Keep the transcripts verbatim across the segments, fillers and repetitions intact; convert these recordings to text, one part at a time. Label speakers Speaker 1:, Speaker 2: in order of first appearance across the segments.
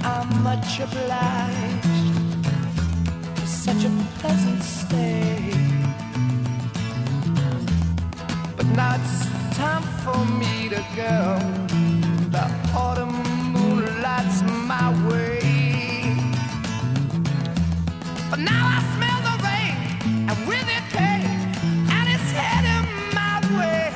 Speaker 1: I'm much obliged for such a pleasant stay. But now it's time for me to go. The autumn moonlight's my way. But now I smell the rain, and with it pain, and it's heading my way.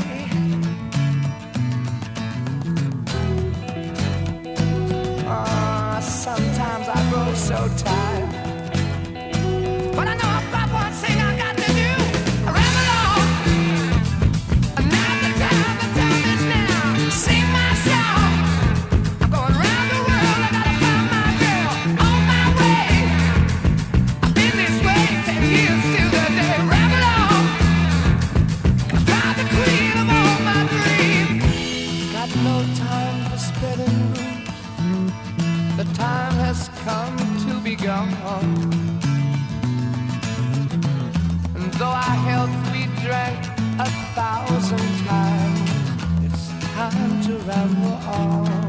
Speaker 1: Uh, sometimes I grow so tired, but I know I've got one thing I got to do. I ramble on, and now the time, the time is now. Sing my song. I'm going round the world. I gotta find my girl on my way. I've been this way ten years till the day. Ramble on, I find the queen of all my dreams. Got no time for spreading news. The time has come to be gone. And though our health we drank a thousand times, it's time to ramble on.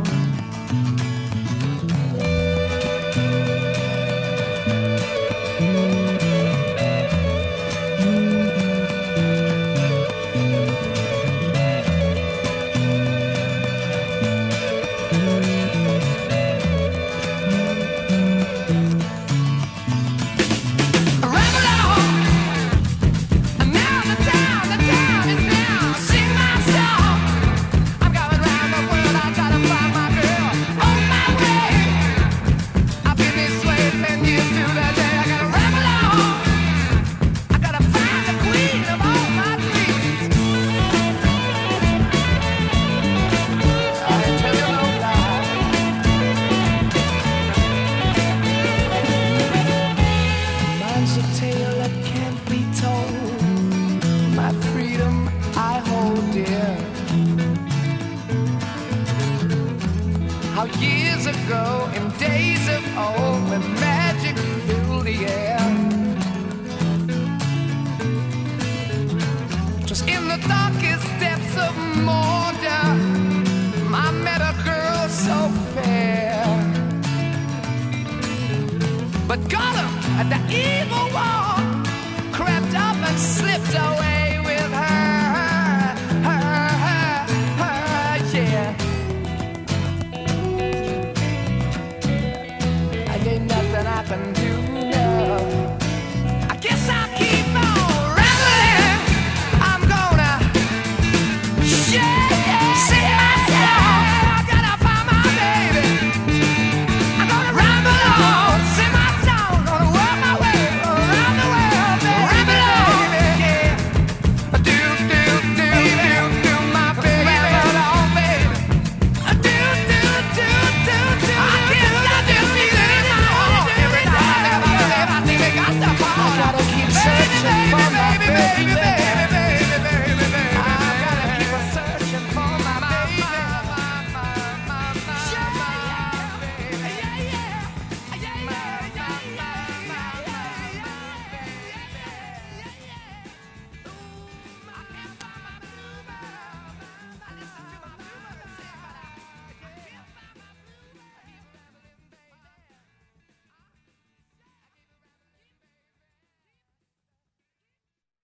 Speaker 1: Ramble on, and now the time, the time is now. Sing my song. I'm going round the world. I gotta find my girl on my way. I've been this way ten years to the day. I gotta ramble on. I gotta find the queen of all my dreams. I ain't tell you no lie. Mine's a tale that can't be told. My freedom I hold dear. How years ago, in days of old, when magic filled the air, just in the darkest depths of Mordor, I met a girl so fair. But Gollum, the evil one, crept up and slipped away.